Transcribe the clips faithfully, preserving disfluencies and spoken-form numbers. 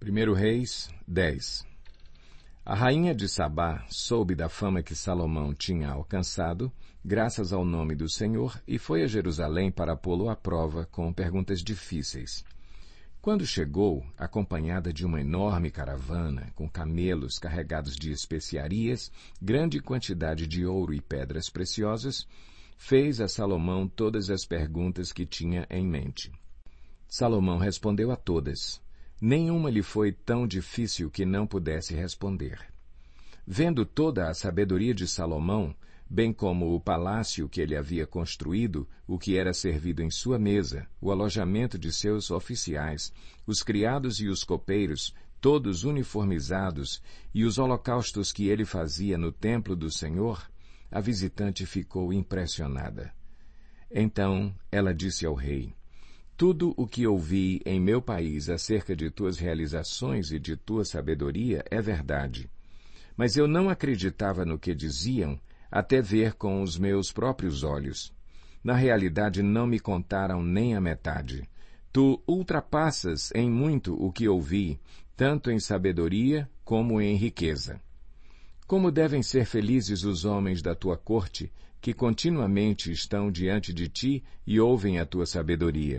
primeiro Reis dez. A rainha de Sabá soube da fama que Salomão tinha alcançado, graças ao nome do Senhor, e foi a Jerusalém para pô-lo à prova com perguntas difíceis. Quando chegou, acompanhada de uma enorme caravana, com camelos carregados de especiarias, grande quantidade de ouro e pedras preciosas, fez a Salomão todas as perguntas que tinha em mente. Salomão respondeu a todas. Nenhuma lhe foi tão difícil que não pudesse responder. Vendo toda a sabedoria de Salomão, bem como o palácio que ele havia construído, o que era servido em sua mesa, o alojamento de seus oficiais, os criados e os copeiros, todos uniformizados, e os holocaustos que ele fazia no templo do Senhor, a visitante ficou impressionada. Então ela disse ao rei: Tudo o que ouvi em meu país acerca de tuas realizações e de tua sabedoria é verdade. Mas eu não acreditava no que diziam, até ver com os meus próprios olhos. Na realidade, não me contaram nem a metade. Tu ultrapassas em muito o que ouvi, tanto em sabedoria como em riqueza. Como devem ser felizes os homens da tua corte, que continuamente estão diante de ti e ouvem a tua sabedoria.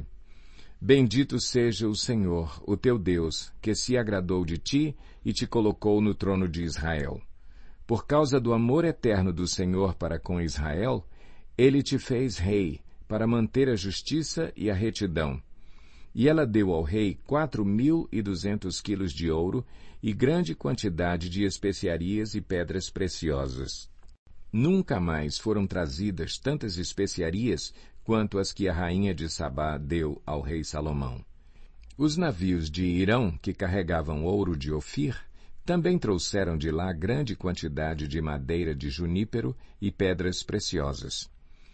Bendito seja o Senhor, o teu Deus, que se agradou de ti e te colocou no trono de Israel. Por causa do amor eterno do Senhor para com Israel, ele te fez rei, para manter a justiça e a retidão. E ela deu ao rei quatro mil e duzentos quilos de ouro e grande quantidade de especiarias e pedras preciosas. Nunca mais foram trazidas tantas especiarias quanto as que a rainha de Sabá deu ao rei Salomão. Os navios de Irão, que carregavam ouro de Ofir, também trouxeram de lá grande quantidade de madeira de junípero e pedras preciosas.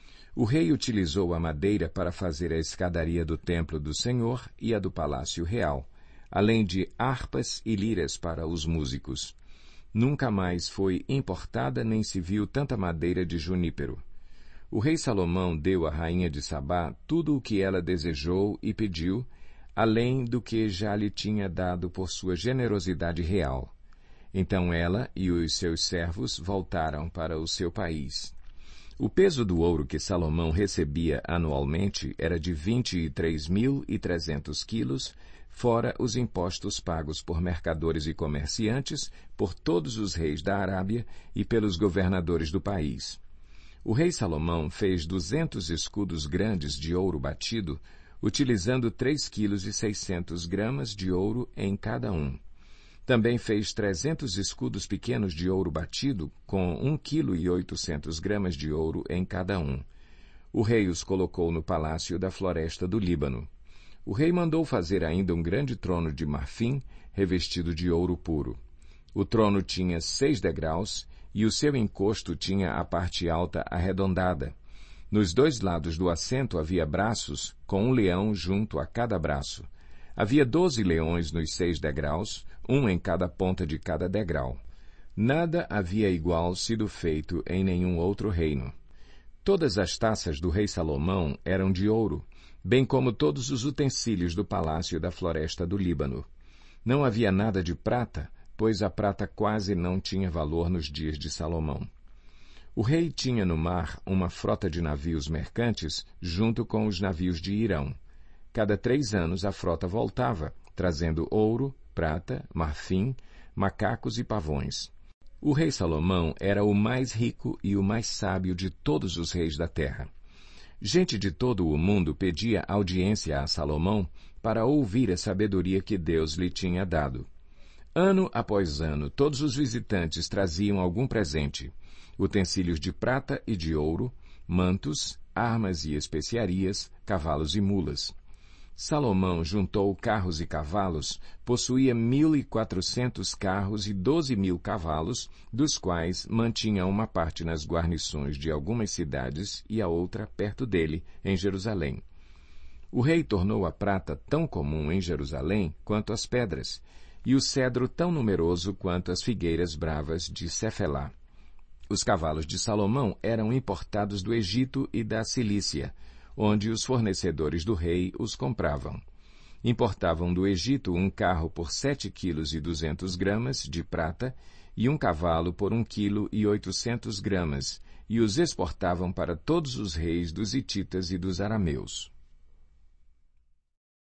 O rei utilizou a madeira para fazer a escadaria do templo do Senhor e a do palácio real, além de harpas e liras para os músicos. Nunca mais foi importada nem se viu tanta madeira de junípero. O rei Salomão deu à rainha de Sabá tudo o que ela desejou e pediu, além do que já lhe tinha dado por sua generosidade real. Então ela e os seus servos voltaram para o seu país. O peso do ouro que Salomão recebia anualmente era de vinte e três mil e trezentos quilos, fora os impostos pagos por mercadores e comerciantes, por todos os reis da Arábia e pelos governadores do país. O rei Salomão fez duzentos escudos grandes de ouro batido, utilizando três quilos e seiscentos gramas de ouro em cada um. Também fez trezentos escudos pequenos de ouro batido, com um quilo e oitocentos gramas de ouro em cada um. O rei os colocou no palácio da floresta do Líbano. O rei mandou fazer ainda um grande trono de marfim, revestido de ouro puro. O trono tinha seis degraus, e o seu encosto tinha a parte alta arredondada. Nos dois lados do assento havia braços, com um leão junto a cada braço. Havia doze leões nos seis degraus, um em cada ponta de cada degrau. Nada havia igual sido feito em nenhum outro reino. Todas as taças do rei Salomão eram de ouro, bem como todos os utensílios do palácio da floresta do Líbano. Não havia nada de prata, pois a prata quase não tinha valor nos dias de Salomão. O rei tinha no mar uma frota de navios mercantes junto com os navios de Irão. Cada três anos a frota voltava, trazendo ouro, prata, marfim, macacos e pavões. O rei Salomão era o mais rico e o mais sábio de todos os reis da terra. Gente de todo o mundo pedia audiência a Salomão para ouvir a sabedoria que Deus lhe tinha dado. Ano após ano, todos os visitantes traziam algum presente, utensílios de prata e de ouro, mantos, armas e especiarias, cavalos e mulas. Salomão juntou carros e cavalos, possuía mil e quatrocentos carros e doze mil cavalos, dos quais mantinha uma parte nas guarnições de algumas cidades e a outra perto dele, em Jerusalém. O rei tornou a prata tão comum em Jerusalém quanto as pedras, e o cedro tão numeroso quanto as figueiras bravas de Cefelá. Os cavalos de Salomão eram importados do Egito e da Cilícia, onde os fornecedores do rei os compravam. Importavam do Egito um carro por sete quilos e duzentos gramas de prata e um cavalo por um quilo e oitocentos gramas, e os exportavam para todos os reis dos hititas e dos arameus.